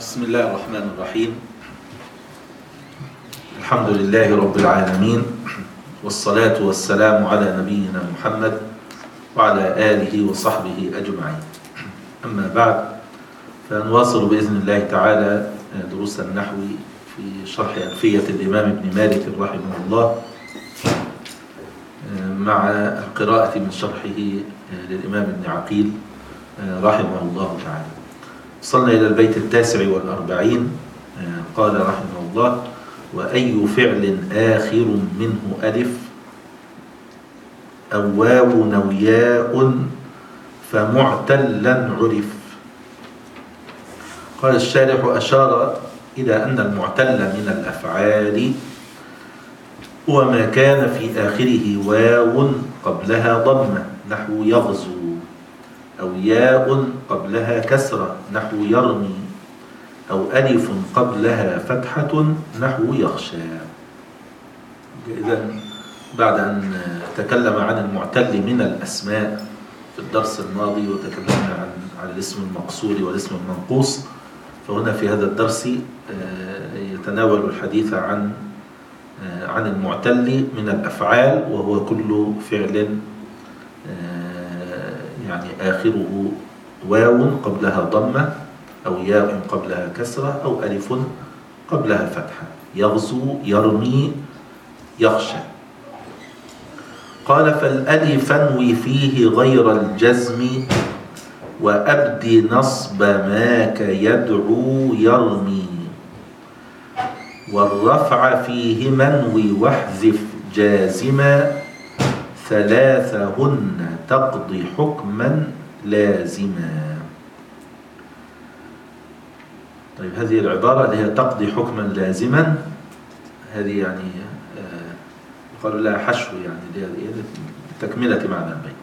بسم الله الرحمن الرحيم. الحمد لله رب العالمين، والصلاة والسلام على نبينا محمد وعلى آله وصحبه أجمعين. أما بعد، فنواصل بإذن الله تعالى دروس النحو في شرح ألفية الإمام ابن مالك رحمه الله، مع القراءة من شرحه للإمام ابن عقيل رحمه الله تعالى. وصلنا إلى البيت 49. قال رحمه الله: وأي فعل آخر منه ألف أو واو أو ياء فمعتلا عرف. قال الشارح: أشار إلى أن المعتل من الأفعال هو ما كان في آخره واو قبلها ضمة نحو يغزو، أو ياء قبلها كسرة نحو يرمي، أو ألف قبلها فتحة نحو يخشى. إذن بعد أن تكلم عن المعتل من الأسماء في الدرس الماضي، وتكلمنا عن الاسم المقصور والاسم المنقوص، فهنا في هذا الدرس يتناول الحديث عن المعتل من الأفعال، وهو كل فعل يعني آخره واو قبلها ضمة، أو ياء قبلها كسرة، أو ألف قبلها فتحة. يغزو، يرمي، يخشى. قال: فالألف انوي فيه غير الجزم، وأبدي نصب ماك يدعو يرمي، والرفع فيه منوي واحذف جازما، ثلاثهن تقضي حكما لازما. طيب، هذه العبارة اللي هي تقضي حكما لازما، هذه يعني قالوا لها حشو، يعني لتكملة معنى البيت.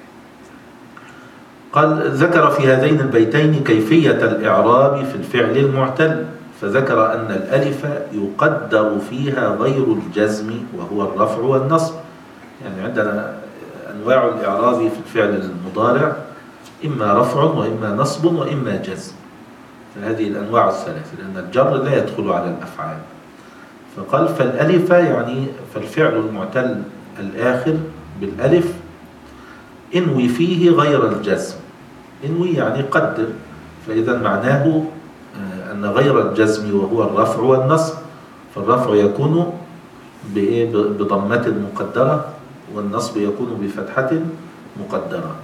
قال: ذكر في هذين البيتين كيفية الإعراب في الفعل المعتل، فذكر أن الألف يقدر فيها غير الجزم وهو الرفع والنصب. يعني عندنا أنواع الإعراب في الفعل المضارع: إما رفع وإما نصب وإما جزم. فهذه الأنواع الثلاثة، لأن الجر لا يدخل على الأفعال. فقال: فالألف يعني فالفعل المعتل الآخر بالألف انوي فيه غير الجزم. انوي يعني قدر، فإذا معناه أن غير الجزم وهو الرفع والنصب، فالرفع يكون بضمة مقدرة، والنصب يكون بفتحة مقدرة.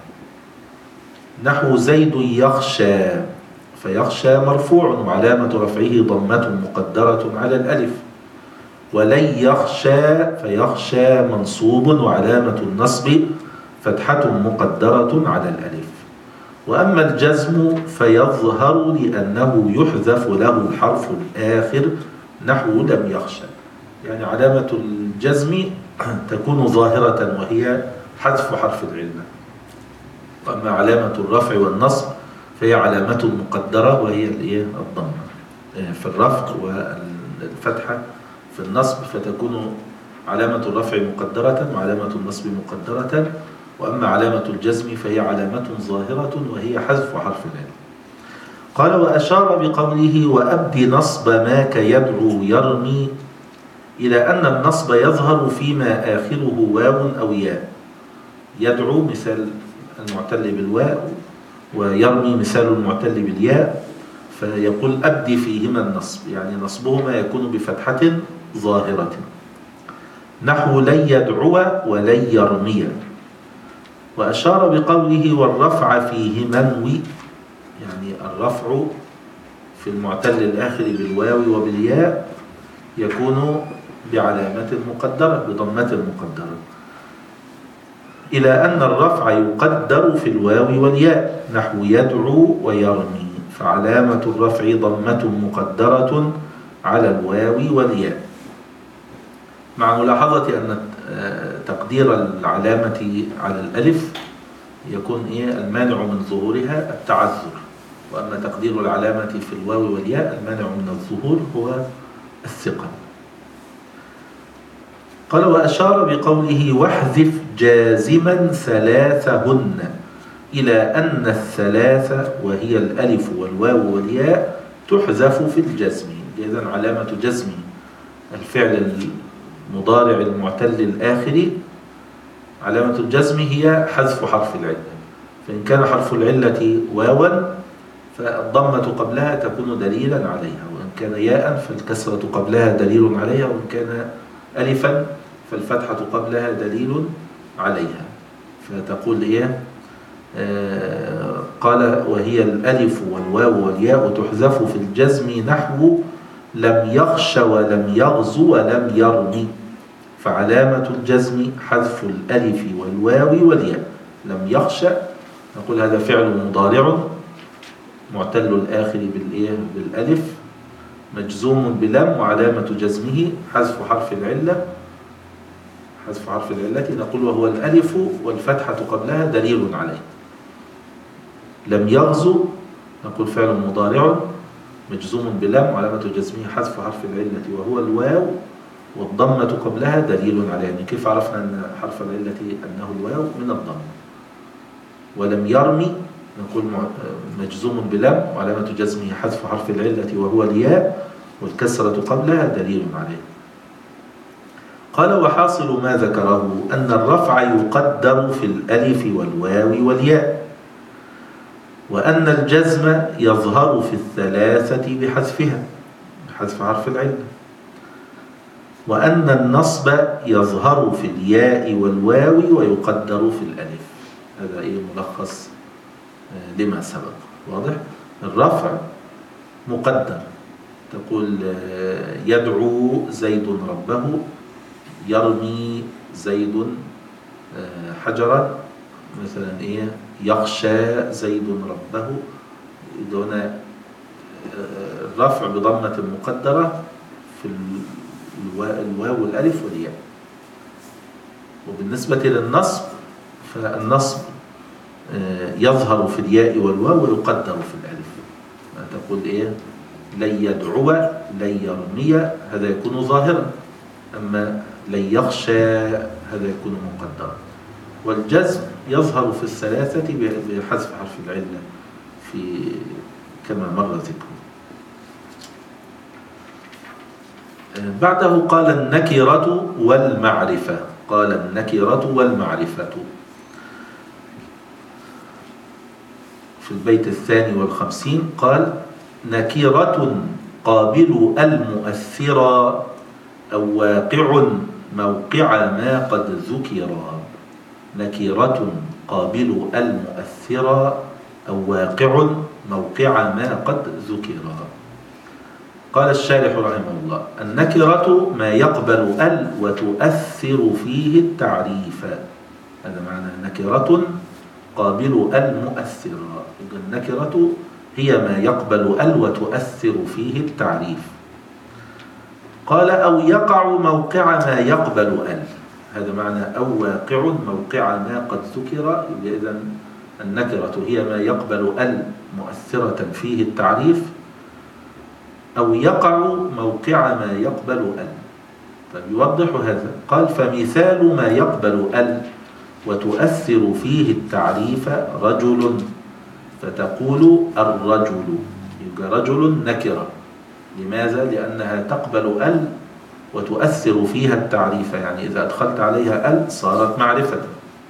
نحو زيد يخشى، فيخشى مرفوع وعلامة رفعه ضمة مقدرة على الألف. ولن يخشى، فيخشى منصوب وعلامة النصب فتحة مقدرة على الألف. وأما الجزم فيظهر لأنه يحذف له الحرف الآخر نحو لم يخشى، يعني علامة الجزم تكون ظاهرة وهي حذف حرف العلة. وأما علامة الرفع والنصب فهي علامة مقدرة وهي الضمة في الرفع، والفتحة في النصب، فتكون علامة الرفع مقدرة وعلامة النصب مقدرة. وأما علامة الجزم فهي علامة ظاهرة وهي حذف حرف العلة. قال: وأشار بقوله: وأبدي نصب ماك يدعو يرمي، إلى أن النصب يظهر فيما آخره واو أو ياء. يدعو مثال المعتل بالواو، ويرمي مثال المعتل بالياء. فيقول: أبدي فيهما النصب، يعني نصبهما يكون بفتحة ظاهرة. نحو لن يدعو ولن يرمي. وأشار بقوله: والرفع فيه منوي، يعني الرفع في المعتل الآخر بالواو وبالياء يكون بعلامة مقدرة بضمة مقدرة، إلى أن الرفع يقدر في الواو والياء نحو يدعو ويرمي، فعلامة الرفع ضمة مقدرة على الواو والياء، مع ملاحظة أن تقدير العلامة على الألف يكون المانع من ظهورها التعذر، وأما تقدير العلامة في الواو والياء المانع من الظهور هو الثقل. قال: وأشار بقوله: واحذف جازما ثلاثهن، إلى أن الثلاث وهي الألف والواو والياء تحذف في الجزم. إذن علامة جزم الفعل المضارع المعتل الآخر، علامة الجزم هي حذف حرف العلة. فإن كان حرف العلة واوا فالضمة قبلها تكون دليلا عليها، وإن كان ياء فالكسرة قبلها دليل عليها، وإن كان ألفا فالفتحة قبلها دليل عليها. فتقول إيه؟ قال وهي الألف والواو والياء تحذف في الجزم نحو لم يخش ولم يغزو ولم يرمي. فعلامة الجزم حذف الألف والواو والياء. لم يخش نقول هذا فعل مضارع معتل الآخر بالألف مجزوم بلم، وعلامة جزمه حذف حرف العلة. حذف حرف العلة نقول وهو الألف والفتحة قبلها دليل عليه. لم يغزو نقول فعل مضارع مجزوم بلم، وعلامة جزمه حذف حرف العلة وهو الواو، والضمة قبلها دليل عليه. يعني كيف عرفنا أن حرف العلة أنه الواو؟ من الضم. ولم يرمي نقول مجزوم بلم، وعلامة جزمه حذف حرف العلة وهو الياء، والكسرة قبلها دليل عليه. قال وحاصل ما ذكره أن الرفع يقدر في الألف والواو والياء، وأن الجزم يظهر في الثلاثة بحذفها، بحذف حرف العلة، وأن النصب يظهر في الياء والواو ويقدر في الألف. هذا ملخص لما سبق. واضح؟ الرفع مقدر، تقول يدعو زيد ربه، يرمي زيد حجرا، مثلا يخشى زيد ربه. دون الرفع بضمة مقدرة في الواو والألف والياء. وبالنسبة للنصب فالنصب يظهر في الياء والواو ويقدر في الألف. تقول لن يدعو لن يرمي، هذا يكون ظاهرا، أما لن يخشى هذا يكون مقدرا. والجزم يظهر في الثلاثة بحذف حرف العلة كما مر ذكره. بعده قال النكرة والمعرفة. قال النكرة والمعرفة في البيت 52 قال نكرة قابل المؤثرة أو واقع موقع ما قد ذكرا. نكرة قابل المؤثرة أو واقع موقع ما قد ذكرا. قال الشارح رحمه الله النكرة ما يقبل ال وتؤثر فيه التعريف. هذا معنى نكرة قابل المؤثرة. النكرة هي ما يقبل ال وتؤثر فيه التعريف. قال أو يقع موقع ما يقبل ال. هذا معنى أو واقع موقع ما قد ذكر. إذن النكرة هي ما يقبل ال مؤثرة فيه التعريف، أو يقع موقع ما يقبل ال. طيب يوضح هذا. قال فمثال ما يقبل ال وتؤثر فيه التعريف رجل، فتقول الرجل. يبقى رجل نكرة. لماذا؟ لأنها تقبل ال وتؤثر فيها التعريف، يعني إذا أدخلت عليها ال صارت معرفة.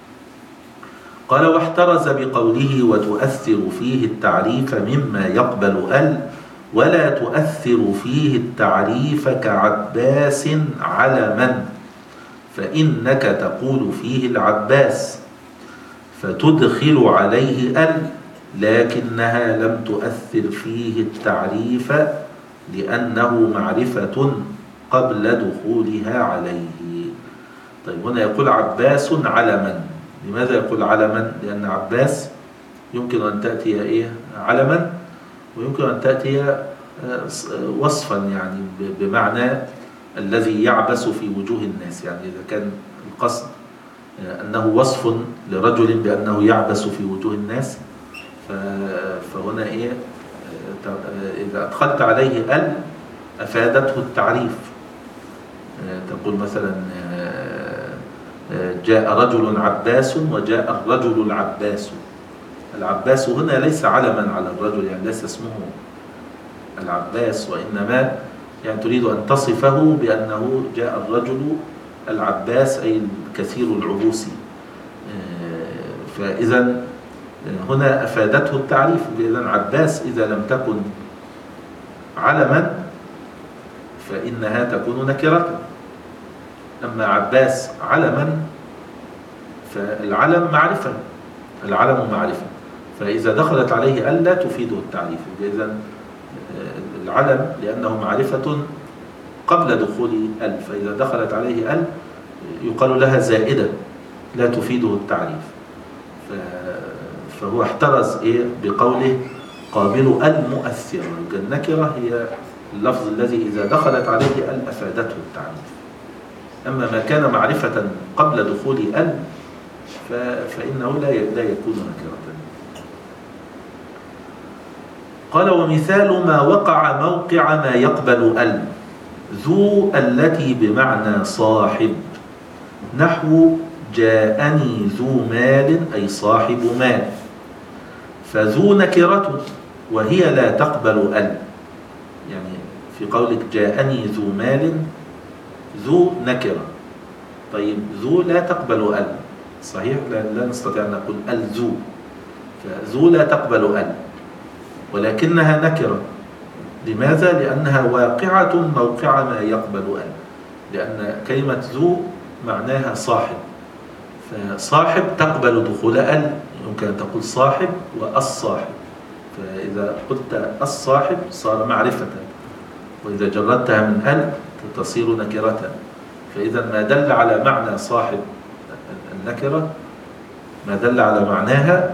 قال واحترز بقوله وتؤثر فيه التعريف مما يقبل ال ولا تؤثر فيه التعريف كعباس علما، فإنك تقول فيه العباس فتدخل عليه ال، لكنها لم تؤثر فيه التعريف لأنه معرفة قبل دخولها عليه. طيب هنا يقول عباس علما. لماذا يقول علما؟ لأن عباس يمكن أن تأتي علما، ويمكن أن تأتي وصفا، يعني بمعنى الذي يعبس في وجوه الناس. يعني إذا كان القصد أنه وصف لرجل بأنه يعبس في وجوه الناس، فهنا إذا أدخلت عليه ال أفادته التعريف. تقول مثلا جاء رجل عباس وجاء الرجل العباس. العباس هنا ليس علما على الرجل، يعني ليس اسمه العباس، وإنما يعني تريد أن تصفه بأنه جاء الرجل العباس أي الكثير العبوس. فإذا هنا أفادته التعريف، إذا عباس إذا لم تكن علما فإنها تكون نكرة، أما عباس علما فالعلم معرفة، العلم معرفة، فإذا دخلت عليه ال لا تفيده التعريف. إذا العلم لأنه معرفة قبل دخول ال، فإذا دخلت عليه ال يقال لها زائدة لا تفيده التعريف. فهو احترز بقوله قابل المؤثرة. النكرة هي اللفظ الذي إذا دخلت عليه ال أفادته التعريف، أما ما كان معرفة قبل دخول ال فإنه لا يكون نكرة. قال ومثال ما وقع موقع ما يقبل ال ذو التي بمعنى صاحب، نحو جاءني ذو مال أي صاحب مال، فذو نكرة وهي لا تقبل ال. يعني في قولك جاءني ذو مال، ذو نكرة، طيب ذو لا تقبل ال، صحيح لا نستطيع أن نقول ال ذو، فذو لا تقبل ال ولكنها نكرة. لماذا؟ لأنها واقعة موقع ما يقبل ال، لأن كلمة ذو معناها صاحب، فصاحب تقبل دخول ال، يمكن أن تقول صاحب والصاحب، فإذا قلت الصاحب صار معرفة، وإذا جردتها من ال تصير نكرة. فإذا ما دل على معنى صاحب النكرة، ما دل على معناها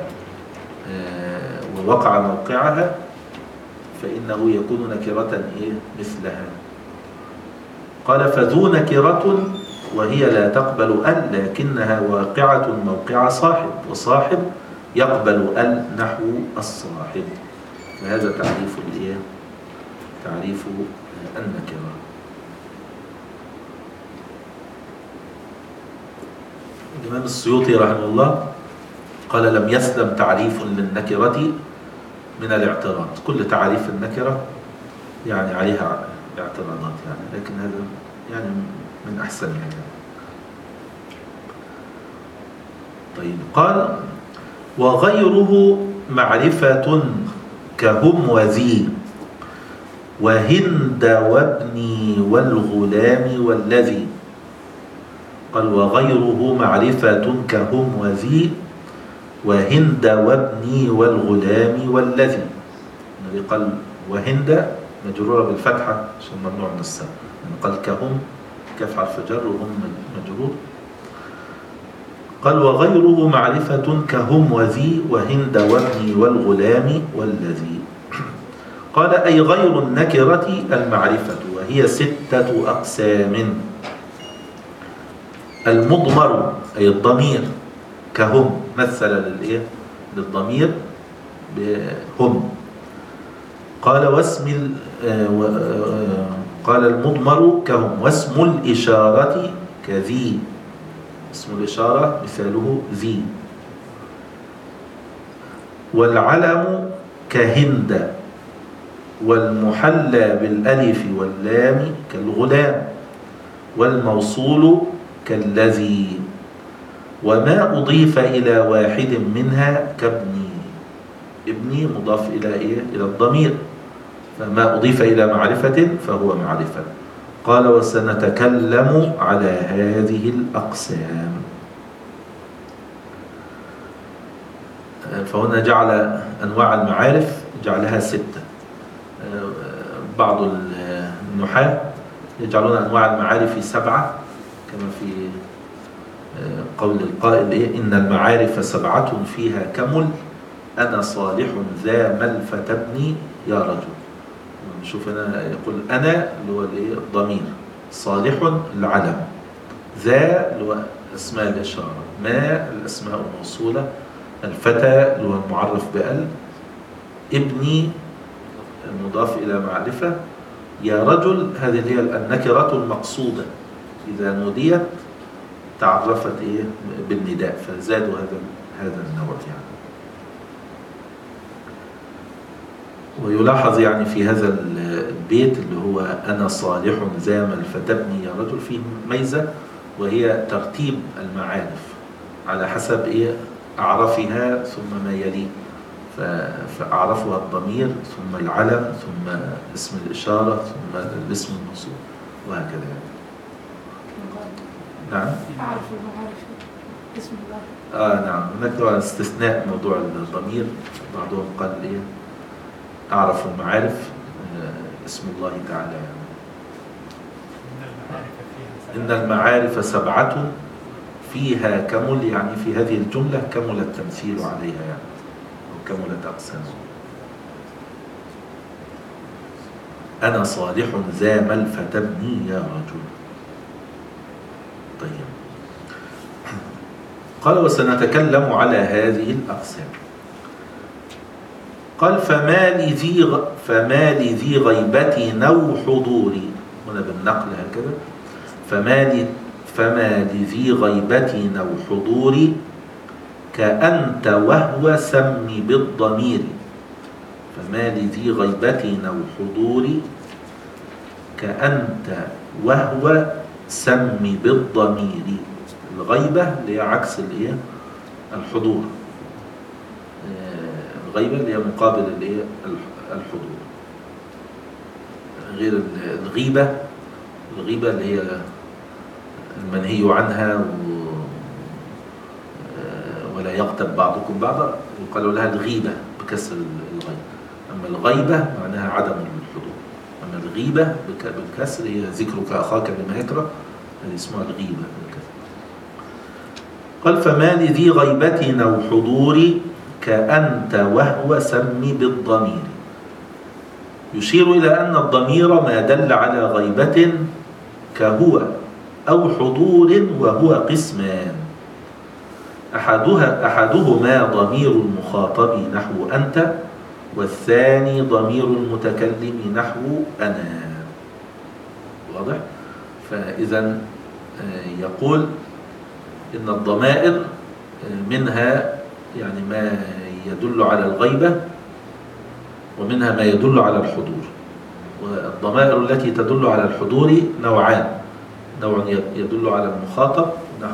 ووقع موقعها فإنه يكون نكرة مثلها. قال فذو نكرة وهي لا تقبل ال لكنها واقعة موقع صاحب، وصاحب يقبل ال نحو الصاحب. فهذا تعريف تعريف النكرة. الإمام السيوطي رحمه الله قال لم يسلم تعريف للنكرة من الاعتراض. كل تعريف النكرة يعني عليها اعتراضات لكن هذا من أحسنها طيب قال وغيره معرفة كهم وذي وهند وابني والغلام والذي. قال وغيره معرفة كهم وذي وهند وابني والغلام والذي. النبي قال وهند مجرورة بالفتحة عشان ممنوع من السبب، قال كهم كف حرف جر وهم مجرور. قال وغيره معرفة كهم وذي وهند وابني والغلام والذي. قال أي غير النكرة المعرفة، وهي 6 أقسام. المضمر أي الضمير كهم، مثل للضمير بهم. قال قال المضمر كهم، واسم الإشارة كذي. اسم الإشارة مثاله ذي. والعلم كهند، والمحلى بالألف واللام كالغلام، والموصول كالذي. وما أضيف إلى واحد منها كابني. ابني مضاف إلى الضمير، فما أضيف إلى معرفة فهو معرفة. قال وسنتكلم على هذه الأقسام. فهنا جعل أنواع المعارف جعلها 6. بعض النحاة يجعلون أنواع المعارف 7 كما في قول القائل إن المعارف 7 فيها كمل، أنا صالح ذا ملفة ابني يا رجل. نشوف هنا يقول أنا اللي هو الضمير، صالح العلم، ذا اللي هو اسماء الإشارة، ما الأسماء الموصولة، الفتى اللي هو المعرف بأل، ابني المضاف إلى معرفة، يا رجل هذه هي النكرة المقصودة إذا نوديت تعرفت بالنداء، فزادوا هذا النوع ويلاحظ يعني في هذا البيت اللي هو أنا صالح زامل فتبني يا رجل فيه ميزة، وهي ترتيب المعارف على حسب أعرفها ثم ما يليه. فأعرفها الضمير ثم العلم ثم اسم الإشارة ثم الاسم الموصول وهكذا يعني. نعم. أعرف المعارف اسم الله. نعم، هناك استثناء موضوع الضمير. بعضهم قال أعرف المعارف اسم الله تعالى يعني. إن المعارف 7 فيها كمل، يعني في هذه الجملة كمل التمثيل عليها يعني، أو كملت أقسامه. أنا صالح زامل فتبني يا رجل. طيب، قال وسنتكلم على هذه الأقسام. قال فما لذي غيبة أو حضوري، هنا بالنقل هكذا، فما لذي غيبة أو حضوري كأنت وهو سم بالضمير. فما لذي غيبة أو حضوري كأنت وهو سم بالضمير. الغيبة اللي هي عكس الحضور. الغيبة اللي هي مقابل الحضور، غير الغيبة. الغيبة اللي هي المنهي عنها ولا يغتب بعضكم بعضا، يقال لها الغيبة بكسر الغيبة. أما الغيبة معناها عدم الحضور. أما الغيبة بالكسر هي ذكرك أخاك بما يكره، هذه اسمها الغيبة. قال فما لذي غيبة أو حضور كأنت وهو سم بالضمير، يشير إلى أن الضمير ما دل على غيبة كهو أو حضور، وهو قسمان. أحدهما ضمير المخاطب نحو أنت، والثاني ضمير المتكلم نحو أنا. واضح؟ فإذا يقول إن الضمائر منها يعني ما يدل على الغيبة، ومنها ما يدل على الحضور. والضمائر التي تدل على الحضور نوعان: نوع يدل على المخاطب،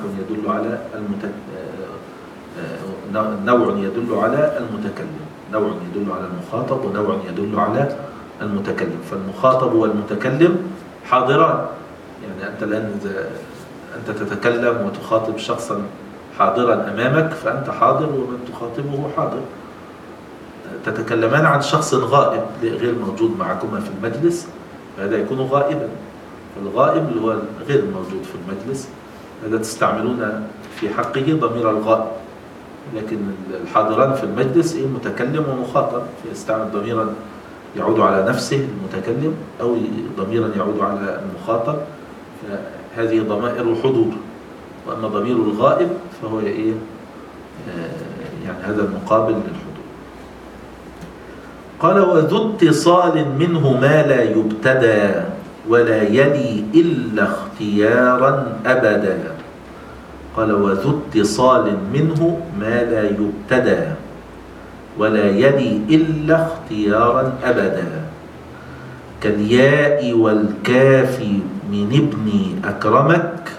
نوع يدل على المتكلم. نوع يدل على المخاطب ونوع يدل على المتكلم. فالمخاطب والمتكلم حاضران، يعني أنت الآن إذا أنت تتكلم وتخاطب شخصا حاضرا أمامك فأنت حاضر، ومن تخاطبه حاضر. تتكلمان عن شخص غائب غير موجود معكما في المجلس، فهذا يكون غائبا. فالغائب اللي هو غير موجود في المجلس، هذا تستعملون في حقه ضمير الغائب. لكن الحاضران في المجلس متكلم ومخاطب، فيستعمل ضميرا يعود على نفسه المتكلم، أو ضميرا يعود على المخاطب، فهذه ضمائر حضور. وأما ضمير الغائب فهو يعني هذا المقابل للحضور. قال وذو اتصال منه ما لا يبتدى، ولا يلي إلا اختيارا أبدا. قال وذو اتصال منه ما لا يبتدى، ولا يلي إلا اختيارا أبدا. كالياء والكاف من ابني أكرمك،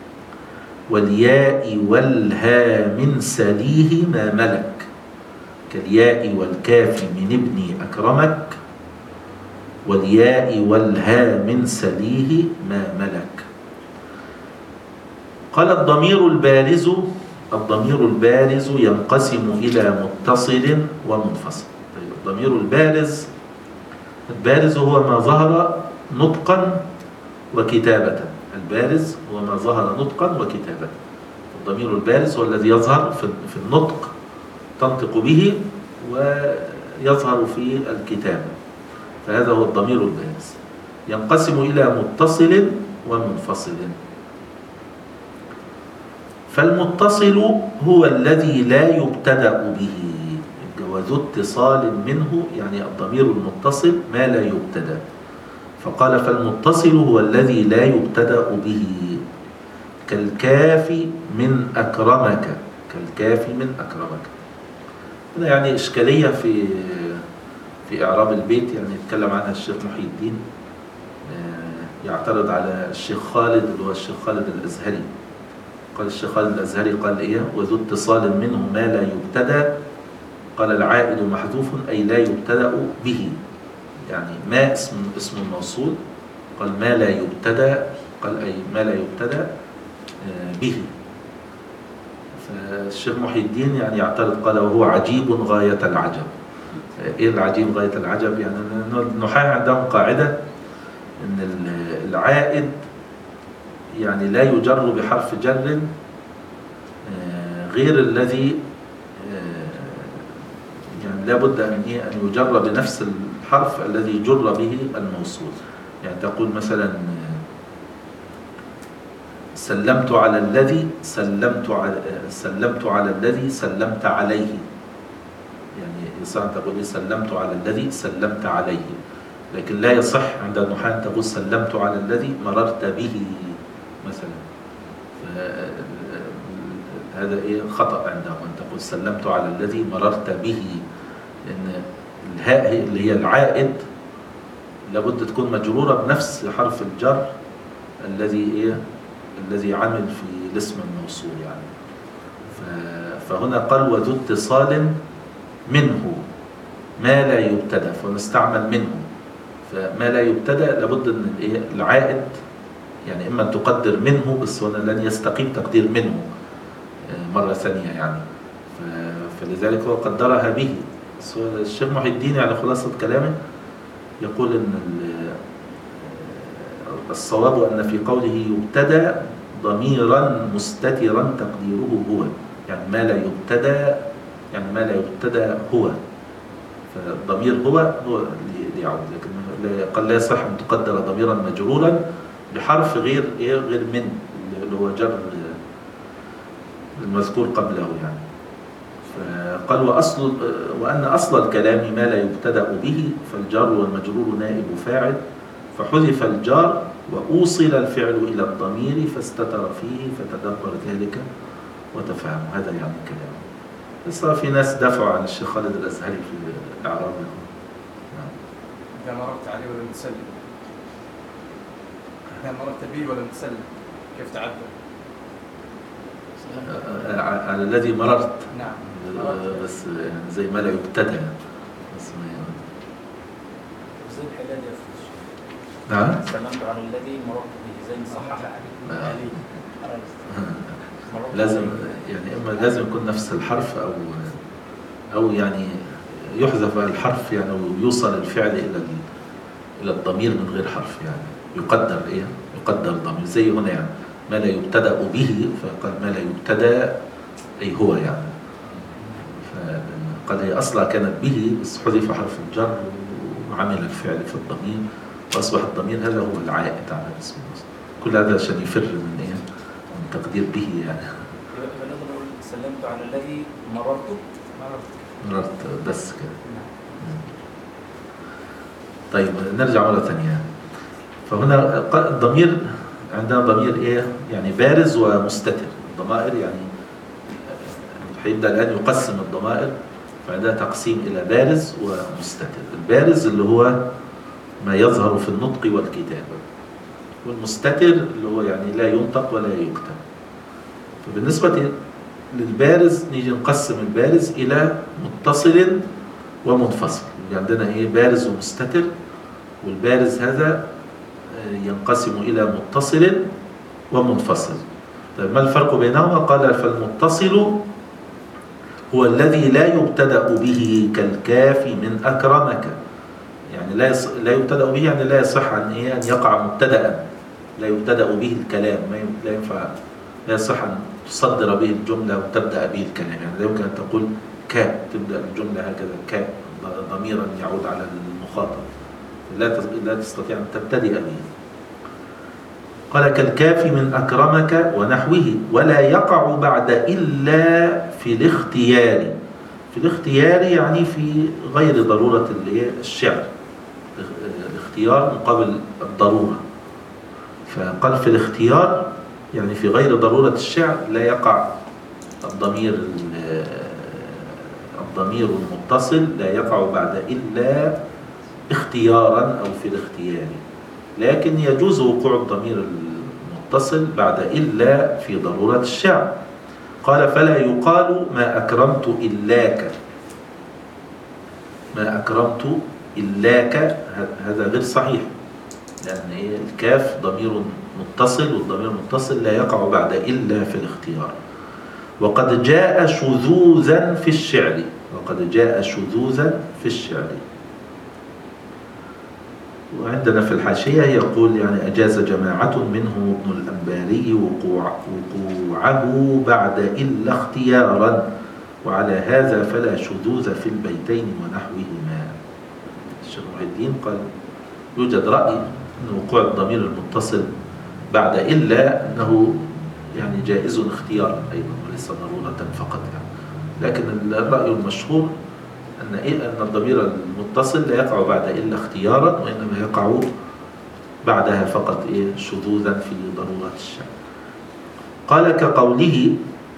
والياء والها من سليه ما ملك. كالياء والكاف من ابني أكرمك، والياء والها من سليه ما ملك. قال الضمير البارز ينقسم إلى متصل ومنفصل. طيب، الضمير البارز هو ما ظهر نطقا وكتابة. البارز هو ما ظهر نطقا وكتابة. الضمير البارز هو الذي يظهر في النطق، تنطق به، ويظهر في الكتابة. فهذا هو الضمير البارز. ينقسم إلى متصل ومنفصل. فالمتصل هو الذي لا يبتدأ به، وذو اتصال منه يعني الضمير المتصل ما لا يبتدأ. فقال فالمتصل هو الذي لا يبتدأ به، كالكاف من أكرمك. كالكاف من أكرمك. هنا يعني إشكالية في إعراب البيت يعني يتكلم عنها الشيخ محي الدين، يعترض على الشيخ خالد اللي هو الشيخ خالد الأزهري. قال الشيخ خالد الأزهري قال إيه؟ وذو اتصال منه ما لا يبتدى، قال العائد محذوف أي لا يبتدأ به، يعني ما اسم الموصول، قال ما لا يبتدى، قال أي ما لا يبتدى به. فالشيخ محي الدين يعني يعترض، قال وهو عجيب غاية العجب. إيه العجيب غاية العجب؟ يعني النحاة عندهم قاعدة إن العائد يعني لا يجر بحرف جر غير الذي يعني لا بد أن يجر بنفس الحرف الذي جر به الموصول. يعني تقول مثلا سلمت على الذي سلمت على الذي سلمت عليه، يعني يصح تقول سلمت على الذي سلمت عليه، لكن لا يصح عند النحاة أن تقول سلمت على الذي مررت به مثلا. هذا خطأ عندهم أن تقول سلمت على الذي مررت به، لأن الهاء اللي هي العائد لابد تكون مجرورة بنفس حرف الجر الذي عمل في الاسم الموصول يعني. فهنا قال وذو اتصال منه ما لا يبتدى، فنستعمل منه، فما لا يبتدى لابد ان العائد يعني اما تقدر منه، بس هنا لن يستقيم تقدير منه مرة ثانية يعني، فلذلك هو قدرها به. الشيخ محي الدين يعني خلاصة كلامه يقول ان الصواب ان في قوله يبتدى ضميرا مستترا تقديره هو، يعني ما لا يبتدى، يعني ما لا يبتدى هو، فالضمير هو اللي يعود. لكن قال لا يصح ان تقدر ضميرا مجرورا بحرف غير من اللي هو جر المذكور قبله يعني. فقال وأن أصل الكلام ما لا يبتدأ به، فالجار والمجرور نائب فاعل، فحذف الجار وأوصل الفعل إلى الضمير فاستتر فيه فتدبر ذلك وتفهم. هذا يعني الكلام. بس في ناس دافعوا عن الشيخ خالد الأزهري في إعرابه. إذا مررت عليه ولم تسلم، إذا مررت به ولم تسلم كيف تعبر؟ على الذي مررت. نعم. بس يعني زي ما لا يبتدى بس زي الحلال يا فوز. نعم. سلمت على الذي مررت به زي صحح لازم يعني اما لازم يكون نفس الحرف او يعني يحذف الحرف يعني ويوصل الفعل الى الضمير من غير حرف، يعني يقدر يقدر الضمير زي هنا يعني ما لا يبتدأ به، فقال ما لا يبتدأ أي هو يعني. فقال هي أصلا كانت به بس حذف حرف الجر وعمل الفعل في الضمير وأصبح الضمير هذا هو العائد على اسم المصدر. كل هذا عشان يفر من من تقدير به يعني. نقول سلمت على الذي مررت بس كده. طيب نرجع مرة ثانية. فهنا الضمير عندنا ضمير يعني بارز ومستتر. الضمائر يعني هيبدأ الآن يقسم الضمائر، فعندنا تقسيم إلى بارز ومستتر. البارز اللي هو ما يظهر في النطق والكتابة، والمستتر اللي هو يعني لا ينطق ولا يكتب. فبالنسبة للبارز نيجي نقسم البارز إلى متصل ومنفصل. عندنا بارز ومستتر، والبارز هذا ينقسم إلى متصل ومنفصل. طيب ما الفرق بينهما؟ قال فالمتصل هو الذي لا يبتدأ به كالكاف من أكرمك، يعني لا يبتدأ به يعني لا يصح أن يقع مبتدأ، لا يبتدأ به الكلام، لا ينفع، لا يصح أن تصدر به الجملة وتبدأ به الكلام. يعني لا يمكن أن تقول كا تبدأ الجملة هكذا كا ضميرا يعود على المخاطب، لا تستطيع أن تبتدئ به. قال كالكاف من أكرمك ونحوه، ولا يقع بعد إلا في الاختيار. في الاختيار يعني في غير ضرورة الشعر، الاختيار مقابل الضرورة. فقال في الاختيار يعني في غير ضرورة الشعر لا يقع الضمير ضمير متصل لا يقع بعد إلا اختيارا أو في الاختيار، لكن يجوز وقوع الضمير المتصل بعد إلا في ضرورة الشعر. قال فلا يقال ما أكرمت إلاك، ما أكرمت إلاك هذا غير صحيح، لأن الكاف ضمير متصل، والضمير المتصل لا يقع بعد إلا في الاختيار. وقد جاء شذوذا في الشعر، وقد جاء شذوذا في الشعر. وعندنا في الحاشية يقول يعني أجاز جماعة منهم ابن الأنباري وقوعه بعد إلا اختيارا، وعلى هذا فلا شذوذ في البيتين ونحوهما. الشيخ محي الدين قال يوجد رأي أن وقوع الضمير المتصل بعد إلا أنه يعني جائز اختيارا أيضا وليس ضرورة فقط يعني. لكن الرأي المشهور أن الضمير المتصل لا يقع بعد إلا اختيارا، وإنما يقع بعدها فقط شذوذا في ضرورة الشعر. قال كقوله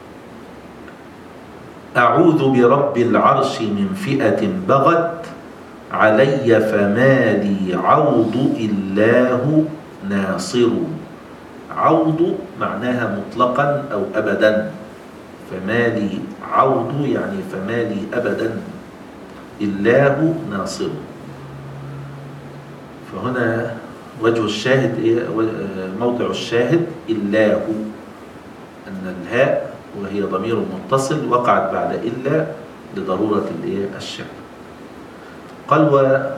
أعوذ برب العرش من فئة بغت علي فما لي عوض إلاه ناصر. عوض معناها مطلقا أو أبدا، فما لي عوض يعني فما لي أبدا إلاه ناصر. فهنا وجه الشاهد موضع الشاهد إلاه، أن الهاء وهي ضمير متصل وقعت بعد إلا لضرورة الشعر. قال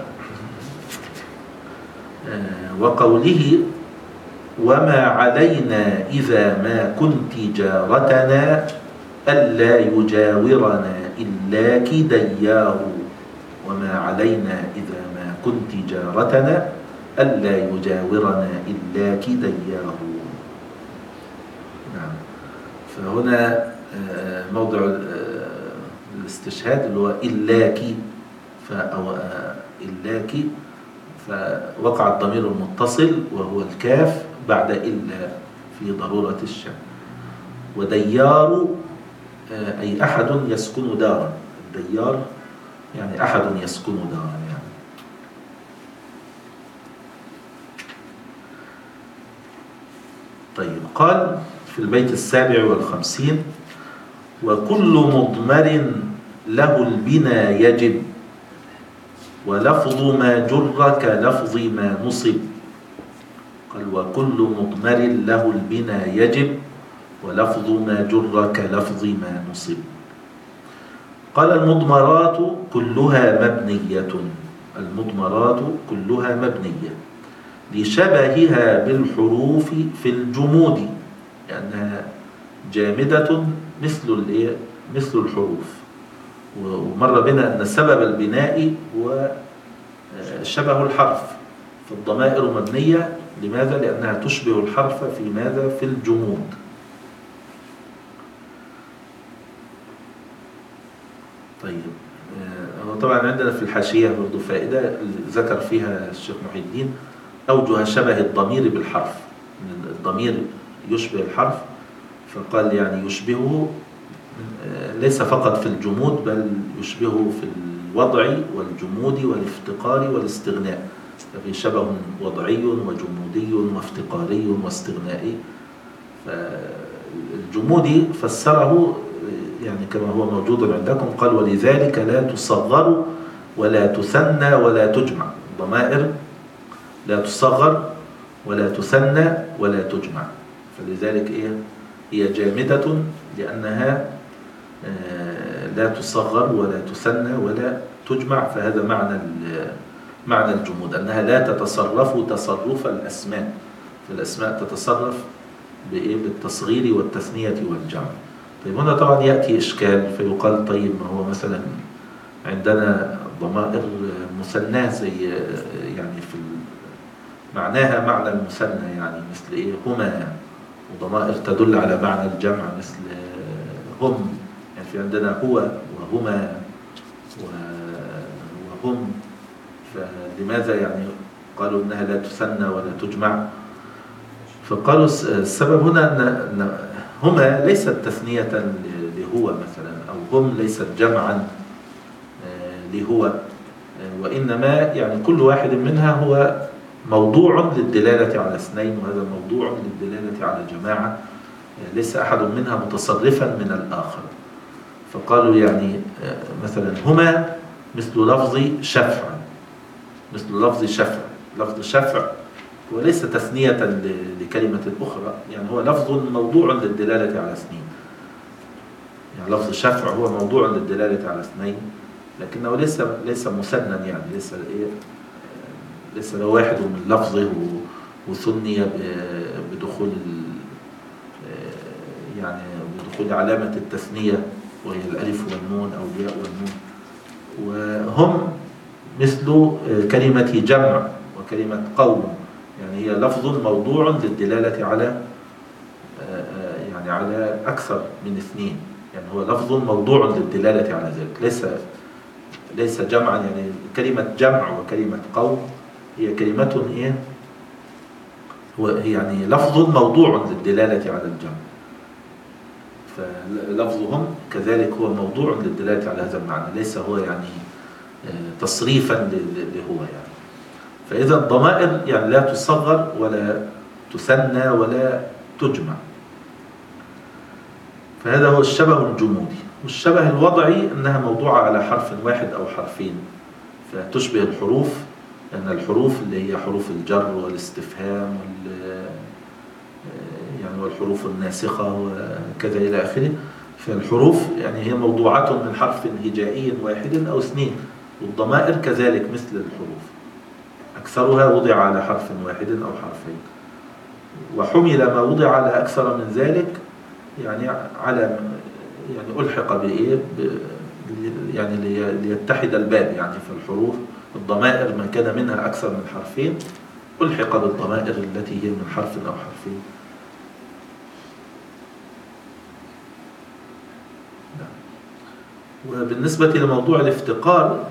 وقوله وما علينا إذا ما كنت جارتنا ألا يجاورنا إلاك ديار. وما علينا إذا ما كنت جارتنا ألا يجاورنا إلاك ديار. نعم. فهنا موضع الاستشهاد اللي هو إلاك، أو إلاك، فوقع الضمير المتصل وهو الكاف بعد إلا في ضرورة الشعر. وديار أي أحد يسكن دارا، الديار يعني أحد يسكن دارا يعني. طيب قال في البيت 57 وكل مضمر له البنا يجب ولفظ ما جر كلفظ ما نصب. قال وكل مضمر له البنا يجب ولفظ ما جر كلفظ ما نصب. قال المضمرات كلها مبنية، المضمرات كلها مبنية لشبهها بالحروف في الجمود، لأنها جامدة مثل الحروف. ومر بنا أن سبب البناء هو شبه الحرف، فالضمائر مبنية لماذا؟ لأنها تشبه الحرف في ماذا؟ في الجمود. طيب هو طبعا عندنا في الحاشية برضو فائدة ذكر فيها الشيخ محي الدين أوجه شبه الضمير بالحرف، الضمير يشبه الحرف، فقال يعني يشبهه ليس فقط في الجمود بل يشبهه في الوضع والجمود والافتقار والاستغناء، ففي شبه وضعي وجمودي وافتقاري واستغنائي. فالجمودي فسره يعني كما هو موجود عندكم، قال ولذلك لا تصغر ولا تثنى ولا تجمع، ضمائر لا تصغر ولا تثنى ولا تجمع، فلذلك هي جامدة لأنها لا تصغر ولا تثنى ولا تجمع. فهذا معنى الجمود، أنها لا تتصرف تصرف الأسماء، فالأسماء تتصرف بالتصغير والتثنية والجمع. طيب هنا طبعا يأتي إشكال فيقال طيب ما هو مثلا عندنا ضمائر مثنى زي يعني في معناها معنى المثنى يعني مثل هما، وضمائر تدل على معنى الجمع مثل هم، يعني في عندنا هو وهما وهم، فلماذا يعني قالوا إنها لا تثنى ولا تجمع؟ فقالوا السبب هنا أن هما ليست تثنية لهو مثلا، أو هم ليست جمعا لهو، وإنما يعني كل واحد منها هو موضوع للدلالة على اثنين، وهذا موضوع للدلالة على جماعة، ليس أحد منها متصرفا من الآخر. فقالوا يعني مثلا هما مثل لفظ شفع، مثل لفظ شفع. لفظ شفع وليس تثنية لكلمة أخرى، يعني هو لفظ موضوع للدلالة على اثنين. يعني لفظ شفع هو موضوع للدلالة على اثنين، لكنه ليس مسنن، يعني ليس له واحد من لفظه وثني بدخول يعني بدخول علامة التثنية وهي الألف والنون أو الياء والنون. وهم مثل كلمة جمع وكلمة قوم، يعني هي لفظ موضوع للدلالة على يعني على أكثر من اثنين، يعني هو لفظ موضوع للدلالة على ذلك، ليس جمعا. يعني كلمة جمع وكلمة قوم هي كلمة هو يعني لفظ موضوع للدلالة على الجمع، فلفظهم كذلك هو موضوع للدلالة على هذا المعنى، ليس هو يعني تصريفا لهو يعني. فإذا الضمائر يعني لا تصغر ولا تثنى ولا تجمع. فهذا هو الشبه الجمودي. والشبه الوضعي أنها موضوعة على حرف واحد أو حرفين، فتشبه الحروف، لأن الحروف اللي هي حروف الجر والاستفهام يعني والحروف الناسخة وكذا إلى آخره. فالحروف يعني هي موضوعات من حرف هجائي واحد أو اثنين، والضمائر كذلك مثل الحروف، أكثرها وضع على حرف واحد أو حرفين، وحمل ما وضع على أكثر من ذلك يعني على يعني ألحق بإيه يعني ليتحد الباب. يعني في الحروف الضمائر ما كان منها أكثر من حرفين ألحق بالضمائر التي هي من حرف أو حرفين. وبالنسبة لموضوع الافتقار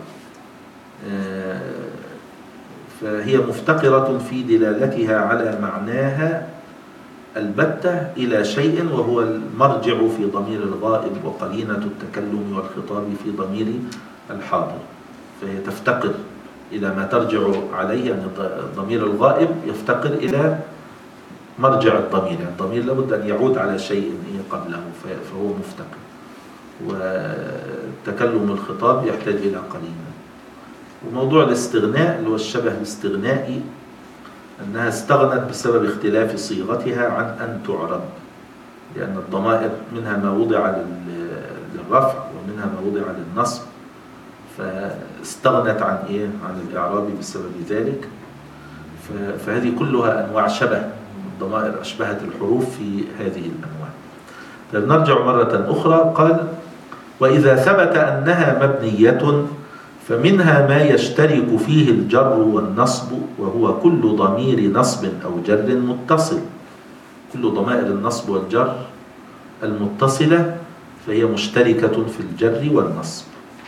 فهي مفتقرة في دلالتها على معناها البتة إلى شيء، وهو المرجع في ضمير الغائب وقرينة التكلم والخطاب في ضمير الحاضر. فهي تفتقر إلى ما ترجع عليه، يعني ضمير الغائب يفتقر إلى مرجع الضمير، يعني الضمير لابد أن يعود على شيء قبله فهو مفتقر. وتكلم الخطاب يحتاج إلى قرينة. وموضوع الاستغناء اللي هو الشبه الاستغنائي، أنها استغنت بسبب اختلاف صيغتها عن أن تعرب، لأن الضمائر منها ما وضع للرفع ومنها ما وضع للنصب، فاستغنت عن الإعراب بسبب ذلك. فهذه كلها أنواع شبه، الضمائر أشبهت الحروف في هذه الأنواع. طيب نرجع مرة أخرى. قال وإذا ثبت أنها مبنية فمنها ما يشترك فيه الجر والنصب، وهو كل ضمير نصب أو جر متصل. كل ضمائر النصب والجر المتصلة فهي مشتركة في الجر والنصب.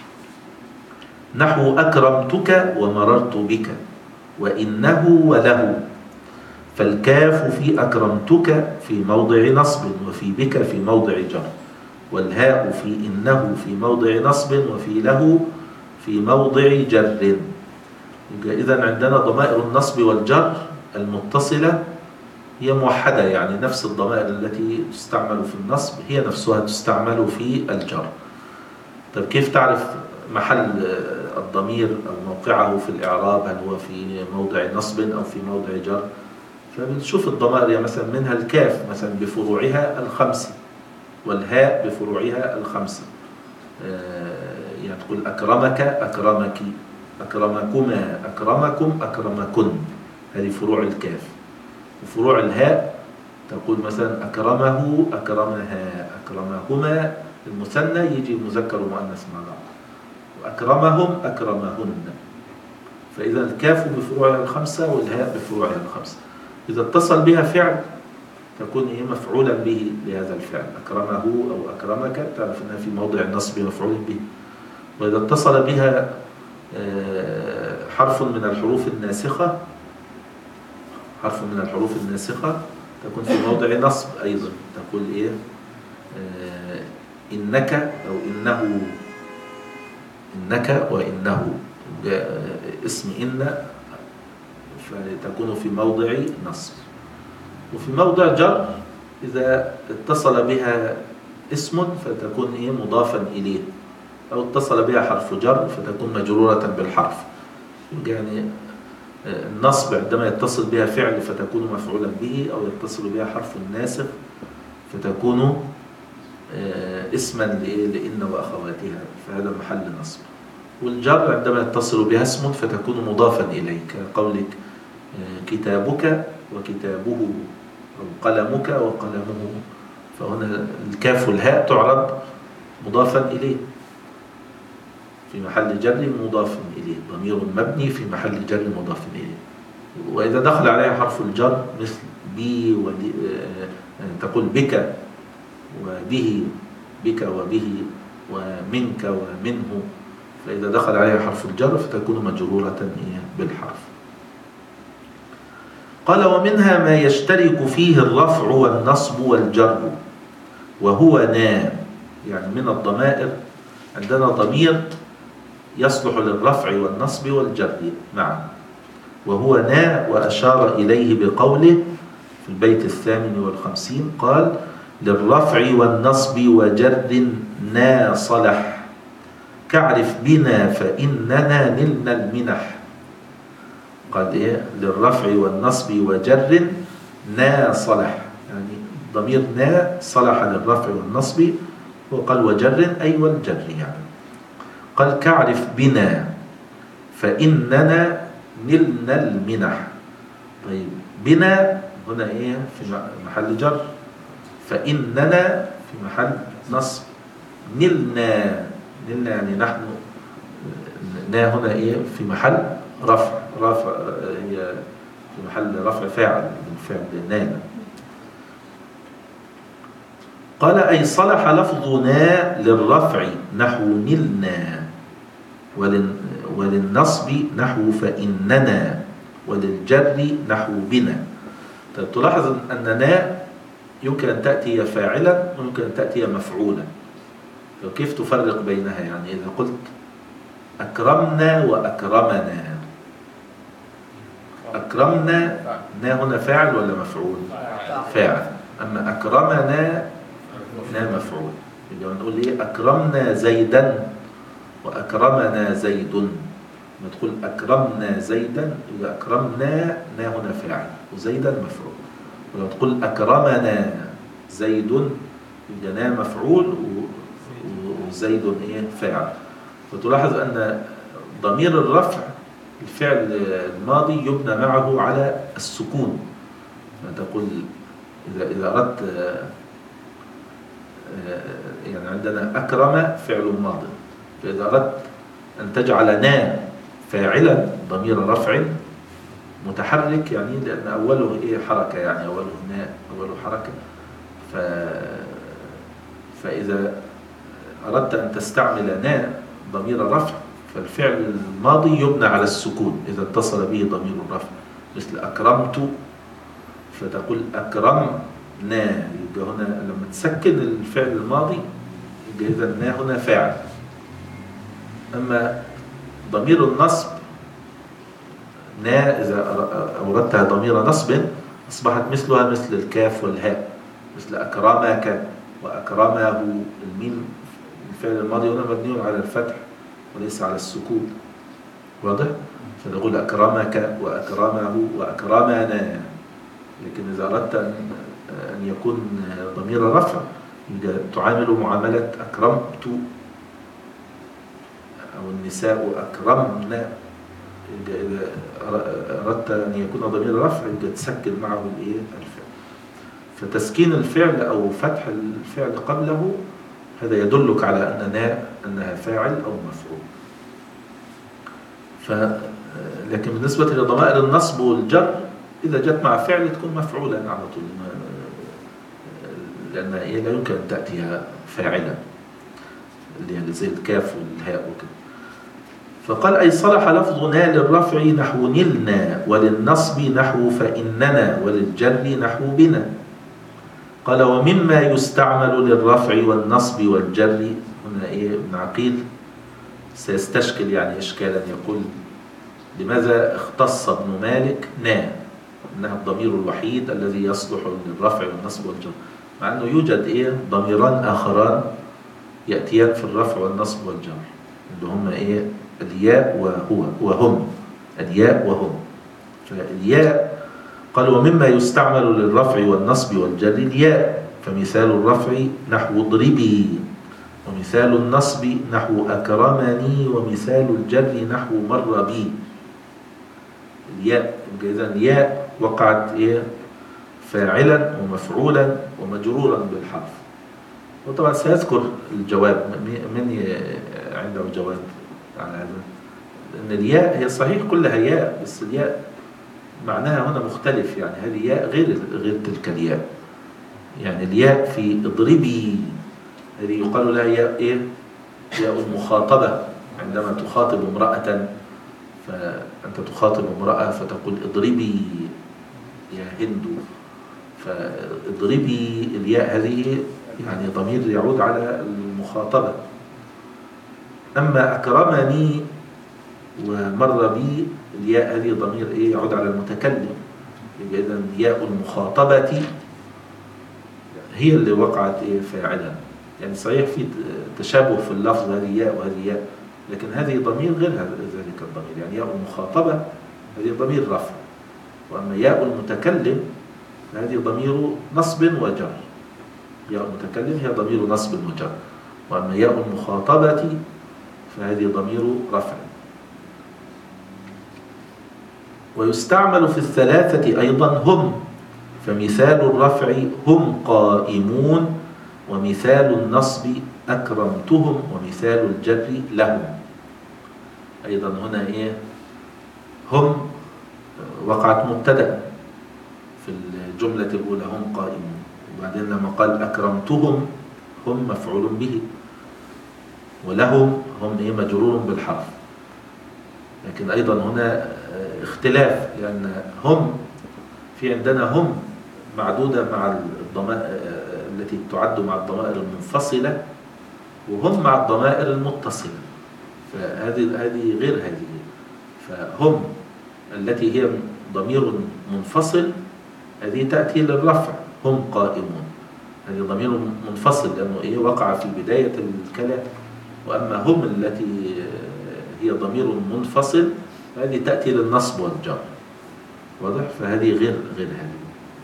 نحو أكرمتك ومررت بك، وإنه وله، فالكاف في أكرمتك في موضع نصب وفي بك في موضع جر، والهاء في إنه في موضع نصب وفي له في موضع جر. إذن عندنا ضمائر النصب والجر المتصلة هي موحدة، يعني نفس الضمائر التي تستعمل في النصب هي نفسها تستعمل في الجر. طيب كيف تعرف محل الضمير أو موقعه في الإعراب؟ هل هو في موضع نصب أو في موضع جر؟ فبنشوف الضمائر يعني مثلا منها الكاف مثلا بفروعها الخمسة، والهاء بفروعها الخمسة. يعني تقول أكرمك أكرمك، أكرمكما أكرمكم أكرمكن، هذه فروع الكاف. وفروع الهاء تقول مثلا أكرمه أكرمها أكرمهما، المثنى يجي المذكر ومؤنث مع بعض، وأكرمهم أكرمهن. فإذا الكاف بفروعها الخمسة والهاء بفروعها الخمسة. إذا اتصل بها فعل تكون مفعولا به لهذا الفعل، أكرمه أو أكرمك تعرف أنها في موضع النصب مفعول به. وإذا اتصل بها حرف من الحروف الناسخة، حرف من الحروف الناسخة تكون في موضع نصب أيضا، تقول إنك أو إنه، إنك وإنه اسم إن فتكون في موضع نصب، وفي موضع جر إذا اتصل بها اسم فتكون مضافا إليه، أو اتصل بها حرف جر فتكون مجرورة بالحرف. يعني النصب عندما يتصل بها فعل فتكون مفعولا به، أو يتصل بها حرف ناسخ فتكون اسما لإن وأخواتها، فهذا محل نصب. والجر عندما يتصل بها اسم فتكون مضافا إليه، كقولك كتابك وكتابه، أو قلمك وقلمه، فهنا الكاف والهاء تعرض مضافا إليه في محل جر مضاف إليه، ضمير مبني في محل جر مضاف إليه. وإذا دخل عليها حرف الجر مثل بي تقول بك وبه، بك وبه ومنك ومنه، فإذا دخل عليها حرف الجر فتكون مجرورة بالحرف. قال ومنها ما يشترك فيه الرفع والنصب والجر وهو نا، يعني من الضمائر عندنا ضمير يصلح للرفع والنصب والجر معا، وهو نا، وأشار إليه بقوله في البيت 58 قال للرفع والنصب وجر نا صلح، كعرف بنا فإننا نلنا المنح. قال للرفع والنصب وجر نا صلح، يعني ضمير نا صلح للرفع والنصب، وقال وجر أي والجر يعني. قال كعرف بنا فإننا نلنا المنح. طيب بنا هنا في محل جر، فإننا في محل نصب، نلنا يعني نحن، نا هنا في محل رفع هي في محل رفع فاعل من فعل نال. قال أي صلح لفظنا للرفع نحو نلنا، وللنصب نحو فإننا، وللجر نحو بنا. تلاحظ أن نا يمكن أن تأتي فاعلا ويمكن أن تأتي مفعولا، كيف تفرق بينها؟ يعني إذا قلت أكرمنا وأكرمنا، أكرمنا نا هنا فاعل ولا مفعول؟ فاعل. أما أكرمنا نا مفعول. يبقى نقول أكرمنا زيدا وأكرمنا زيد. لما تقول أكرمنا زيدا يبقى أكرمنا نا هنا فاعل وزيدا مفعول. ولو تقول أكرمنا زيد يبقى نا مفعول وزيد فاعل. فتلاحظ أن ضمير الرفع الفعل الماضي يبنى معه على السكون. تقول إذا أردت، يعني عندنا أكرم فعل ماضي، فإذا أردت أن تجعل نا فاعلا ضمير رفع متحرك، يعني لأن أوله حركة، يعني أوله نا أوله حركة، فإذا أردت أن تستعمل نا ضمير رفع فالفعل الماضي يبنى على السكون إذا اتصل به ضمير الرفع، مثل أكرمت فتقول أكرمنا، يبقى هنا لما تسكن الفعل الماضي يبقى إذا نا هنا فاعل. أما ضمير النصب نا إذا أوردتها ضمير نصب أصبحت مثلها مثل الكاف والهاء، مثل أكرمك وأكرمه. الميم الفعل الماضي هنا مبني على الفتح وليس على السكون، واضح؟ فنقول أكرمك وأكرمه وأكرمنا. لكن إذا أردت أن يكون ضمير رفع تعامل معاملة أكرمت أو النساء أكرمنا. إذا أردت أن يكون ضمير رفع تسكن معه الفعل. فتسكين الفعل أو فتح الفعل قبله هذا يدلك على أنها فاعل أو مفعول. لكن بالنسبة لضمائر النصب والجر إذا جت مع فعل تكون مفعولا على طول، لأن لا يمكن أن تأتيها فاعلا اللي هي زي الكاف والهاء وكده. فقال أي صلح لفظنا للرفع نحو نلنا، وللنصب نحو فإننا، وللجر نحو بنا. قال ومما يستعمل للرفع والنصب والجر، هنا ابن عقيل سيستشكل يعني إشكالا، يقول لماذا اختص ابن مالك نا إنها الضمير الوحيد الذي يصلح للرفع والنصب والجر، مع أنه يوجد ضميران آخران يأتيان في الرفع والنصب والجر اللي هم الياء وهم، الياء وهم. فالياء قال ومما يستعمل للرفع والنصب والجر الياء، فمثال الرفع نحو اضربي، ومثال النصب نحو أكرمني، ومثال الجر نحو مر بي. الياء إذا الياء وقعت فاعلا ومفعولا ومجرورا بالحرف. وطبعا سيذكر الجواب، من عنده جواب على هذا، لأن الياء هي صحيح كلها ياء، بس الياء معناها هنا مختلف، يعني هذه ياء غير تلك الياء. يعني الياء في اضربي هذه يقال لها ياء ياء المخاطبة، عندما تخاطب امرأة، فأنت تخاطب امرأة فتقول اضربي يا هند، فاضربي الياء هذه يعني ضمير يعود على المخاطبة. أما أكرمني ومر بي الياء هذه ضمير يعود على المتكلم. إذا ياء المخاطبة هي اللي وقعت فاعلا. يعني صحيح في تشابه في اللفظ، هذه ياء وهذه ياء، لكن هذه ضمير غير ذلك الضمير. يعني ياء المخاطبة هذه ضمير رفع، وأما ياء المتكلم هذه ضمير نصب وجر. ياء المتكلم هي ضمير نصب وجر، وأما ياء المخاطبة فهذه ضمير رفع. ويستعمل في الثلاثة أيضا هم، فمثال الرفع هم قائمون، ومثال النصب أكرمتهم، ومثال الجر لهم. أيضا هنا هم وقعت مبتدأ في الجملة الأولى هم قائمون، وبعدين لما قال أكرمتهم هم مفعول به، ولهم هم مجرور بالحرف. لكن أيضا هنا اختلاف، لأن هم في عندنا هم معدودة مع الضمائر التي تعد مع الضمائر المنفصلة، وهم مع الضمائر المتصلة، فهذه غير هذه. فهم التي هي ضمير منفصل هذه تأتي للرفع، هم قائمون، هذه ضمير منفصل لأنه وقع في بداية الكلام. وأما هم التي هي ضمير منفصل هذه تأتي للنصب والجر، واضح؟ فهذه غير هذه.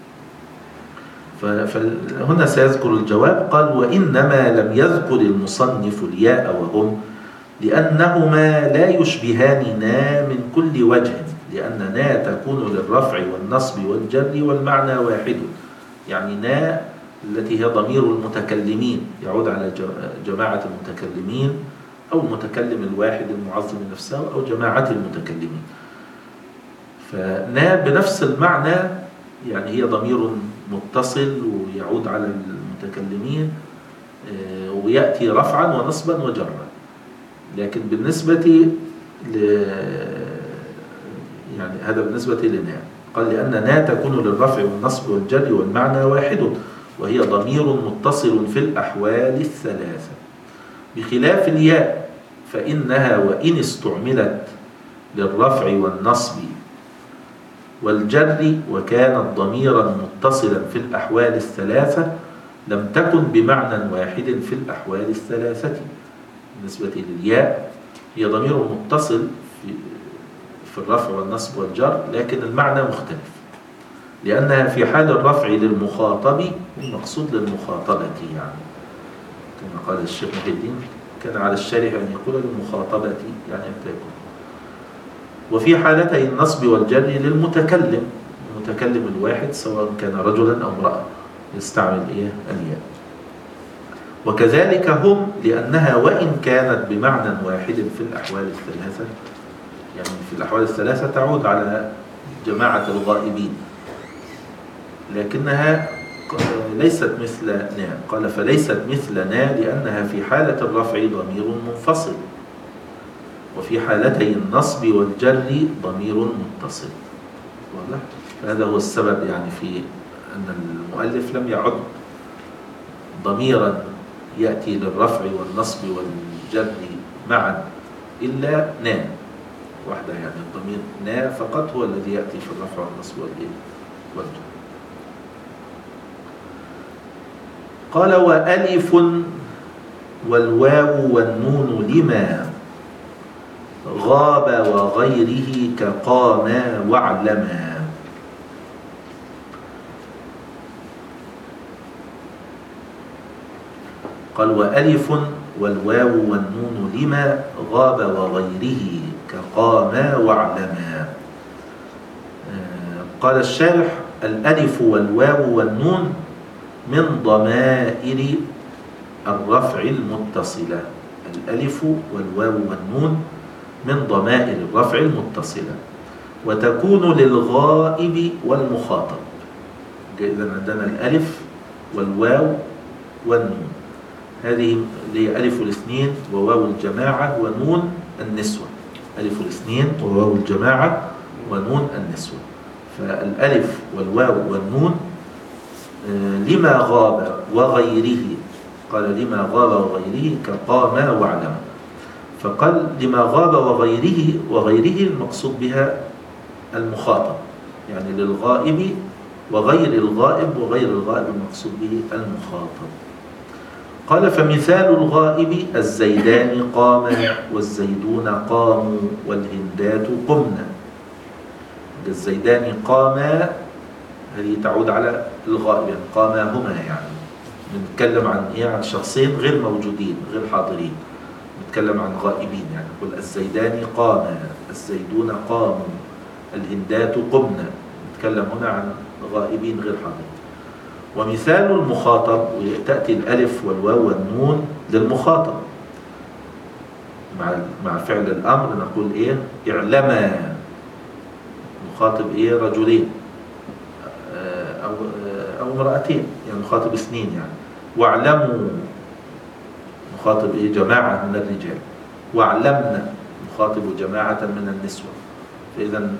فهنا سيذكر الجواب. قال وإنما لم يذكر المصنف الياء وهم لأنهما لا يشبهان نا من كل وجه، لأن نا تكون للرفع والنصب والجر والمعنى واحد. يعني نا التي هي ضمير المتكلمين يعود على جماعة المتكلمين، أو المتكلم الواحد المعظم نفسه، أو جماعة المتكلمين. فنا بنفس المعنى، يعني هي ضمير متصل ويعود على المتكلمين، ويأتي رفعا ونصبا وجرا. لكن بالنسبة يعني هذا بالنسبة لنا، قال لأن نا تكون للرفع والنصب والجر والمعنى واحد، وهي ضمير متصل في الأحوال الثلاثة، بخلاف الياء فإنها وإن استعملت للرفع والنصب والجر وكانت ضميرا متصلا في الأحوال الثلاثة لم تكن بمعنى واحد في الأحوال الثلاثة. بالنسبة للياء هي ضمير متصل في الرفع والنصب والجر، لكن المعنى مختلف، لأنها في حال الرفع للمخاطب، المقصود للمخاطبة، يعني كما قال الشيخ محي الدين كان على الشارح أن يقول للمخاطبة، يعني أن تكون. وفي حالتي النصب والجر للمتكلم، المتكلم الواحد سواء كان رجلا أو امرأة يستعمل الياء. وكذلك هم لأنها وإن كانت بمعنى واحد في الأحوال الثلاثة، يعني في الأحوال الثلاثة تعود على جماعة الغائبين، لكنها ليست مثل نا. قال فليست مثل نا لأنها في حالة الرفع ضمير منفصل، وفي حالتي النصب والجر ضمير متصل. واضح؟ هذا هو السبب يعني في أن المؤلف لم يعد ضميرا يأتي للرفع والنصب والجر معا إلا نا واحدة، يعني الضمير نا فقط هو الذي يأتي في الرفع والنصب والجر. قال وألف والواو والنون لما غاب وغيره كقاما واعلما. قال وألف والواو والنون لما غاب وغيره كقاما واعلما. قال الشارح الألف والواو والنون من ضمائر الرفع المتصلة. الألف والواو والنون من ضمائر الرفع المتصلة، وتكون للغائب والمخاطب. إذن عندنا الألف والواو والنون، هذه اللي هي ألف الاثنين وواو الجماعة ونون النسوة. ألف الاثنين وواو الجماعة ونون النسوة. فالألف والواو والنون لما غاب وغيره، قال لما غاب وغيره كقاما واعلما. فقال لما غاب وغيره المقصود بها المخاطب، يعني للغائب وغير الغائب، وغير الغائب المقصود به المخاطب. قال فمثال الغائب الزيدان قاما والزيدون قاموا والهندات قمنا. الزيدان قاما هذه تعود على الغائب، يعني قاما هما، يعني بنتكلم عن ايه؟ عن شخصين غير موجودين غير حاضرين، نتكلم عن غائبين. يعني نقول الزيدان قاما، الزيدون قاموا، الهندات قمنا، نتكلم هنا عن غائبين غير حاضرين. ومثال المخاطب تأتي الألف والواو والنون للمخاطب مع فعل الأمر، نقول إيه؟ اعلما. مخاطب إيه؟ رجلين أو امرأتين، يعني مخاطب اثنين يعني. واعلموا مخاطب إيه؟ جماعة من الرجال. واعلمنا مخاطب جماعة من النسوة. فإذا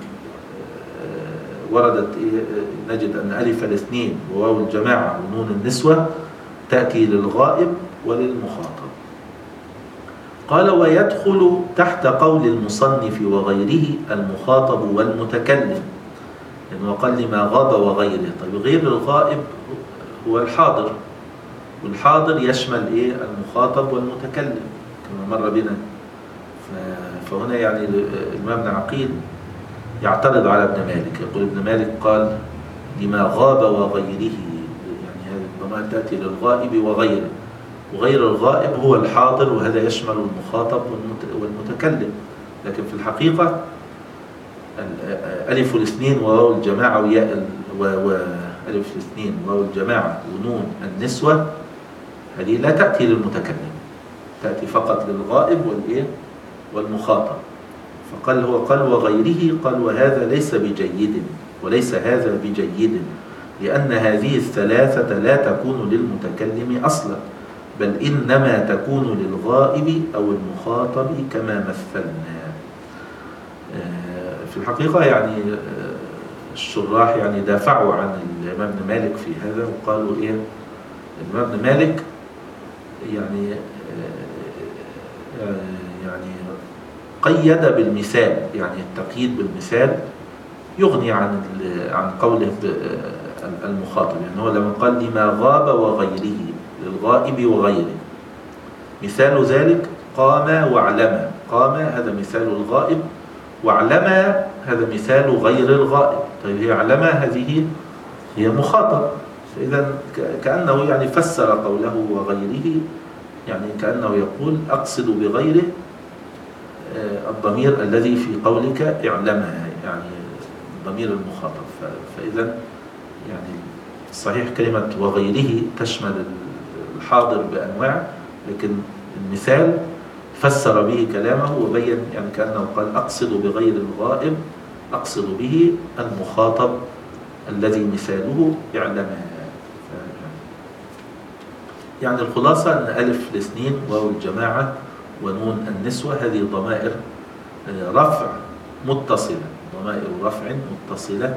وردت نجد أن ألف الاثنين وواو الجماعة ونون النسوة تأتي للغائب وللمخاطب. قال ويدخل تحت قول المصنف وغيره المخاطب والمتكلم، لأنه قال لما غاب وغيره. طيب غير الغائب هو الحاضر، والحاضر يشمل إيه؟ المخاطب والمتكلم كما مر بنا. فهنا يعني الإمام ابن عقيل يعترض على ابن مالك، يقول ابن مالك قال لما غاب وغيره، يعني هذه الضمائر تأتي للغائب وغيره، وغير الغائب هو الحاضر، وهذا يشمل المخاطب والمتكلم. لكن في الحقيقة ألف الاثنين وواو الجماعة وألف الاثنين وواو الجماعة ونون النسوة هذه لا تأتي للمتكلم، تأتي فقط للغائب والمخاطب. فقال هو قال وغيره، قال وهذا ليس بجيد، وليس هذا بجيد، لأن هذه الثلاثة لا تكون للمتكلم أصلا، بل إنما تكون للغائب أو المخاطب كما مثلنا. في الحقيقة يعني الشراح يعني دافعوا عن الإمام ابن مالك في هذا، وقالوا إيه؟ الإمام ابن مالك يعني قيد بالمثال، يعني التقييد بالمثال يغني عن قوله المخاطب. يعني هو لما قال لما غاب وغيره للغائب وغيره، مثال ذلك قام واعلم. قام هذا مثال الغائب، واعلم هذا مثال غير الغائب. طيب هي علم هذه هي مخاطب، فإذا كأنه يعني فسر قوله وغيره، يعني كأنه يقول أقصد بغيره الضمير الذي في قولك اعلمها، يعني ضمير المخاطب. فإذا يعني صحيح كلمة وغيره تشمل الحاضر بأنواع، لكن المثال فسر به كلامه وبين، يعني كأنه قال أقصد بغير الغائب، أقصد به المخاطب الذي مثاله اعلمها. يعني الخلاصة أن ألف الاثنين واو الجماعة ونون النسوة هذه ضمائر رفع متصلة، ضمائر رفع متصلة،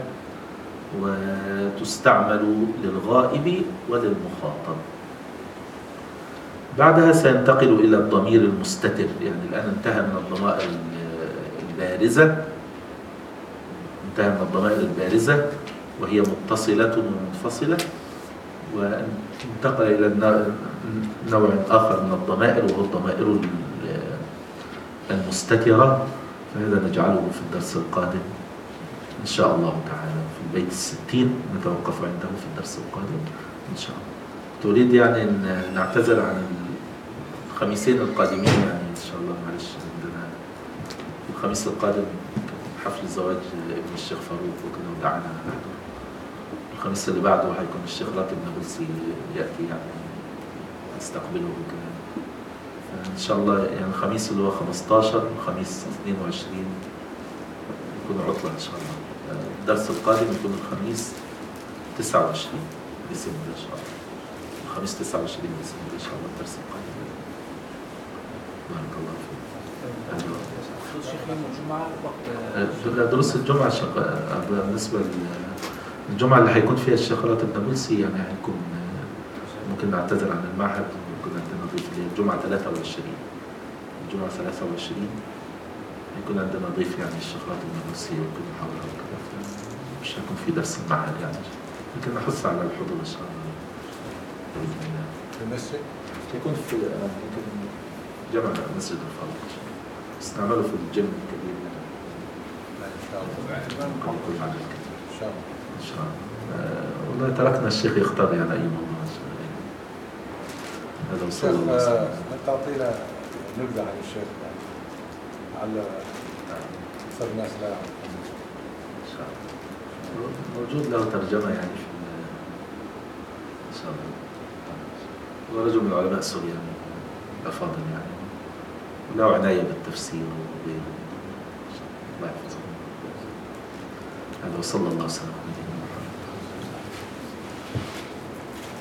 وتستعمل للغائب وللمخاطب. بعدها سينتقل إلى الضمير المستتر، يعني الآن انتهى من الضمائر البارزة، انتهى من الضمائر البارزة وهي متصلة ومنفصلة، وانتقل إلى نوع آخر من الضمائر وهو الضمائر المستترة، فهذا نجعله في الدرس القادم إن شاء الله تعالى في البيت 60، نتوقف عنده في الدرس القادم إن شاء الله. تريد يعني أن نعتذر عن الخميسين القادمين، يعني إن شاء الله معلش عندنا الخميس القادم حفل زواج ابن الشيخ فاروق وكذا ودعانا نحضر. الخميس اللي بعده هيكون الشيخ راتب نابلسي يأتي يعني نستقبله وكذا. إن شاء الله يعني الخميس اللي هو 15 الخميس 22 يكون عطلة إن شاء الله. الدرس القادم يكون الخميس 29 ديسمبر إن شاء الله. الخميس 29 ديسمبر إن شاء الله الدرس القادم. بارك الله فيك. دروس الجمعة بالنسبة للجمعة اللي هيكون فيها الشيخ راتب نابلسي يعني هيكون ممكن نعتذر عن المعهد ويكون عندنا ضيف الجمعة 23. الجمعة 23 يكون عندنا ضيف يعني الشيخ راتب نابلسي ويكون محاضرة وكذا، مش هيكون في درس المعهد يعني، لكن نحث على الحضور إن شاء الله بإذن الله. في المسجد؟ يكون في يمكن جمع مسجد الفاروق بس نعمله في الجيم الكبير يعني. إن شاء الله. يكون معنا إن شاء الله. إن شاء الله. والله تركنا الشيخ يختار يعني أي موضوع. هذا وصل الله وسلم. هل تعطينا نبذة عن الشيخ يعني على أكثر الناس لا يعرفون؟ إن شاء الله. موجود له ترجمة يعني في إن شاء الله. ورجل من علماء سوريا يعني الأفاضل يعني، وله عناية بالتفسير وغيره. الله يحفظه. هذا وصلى الله وسلم.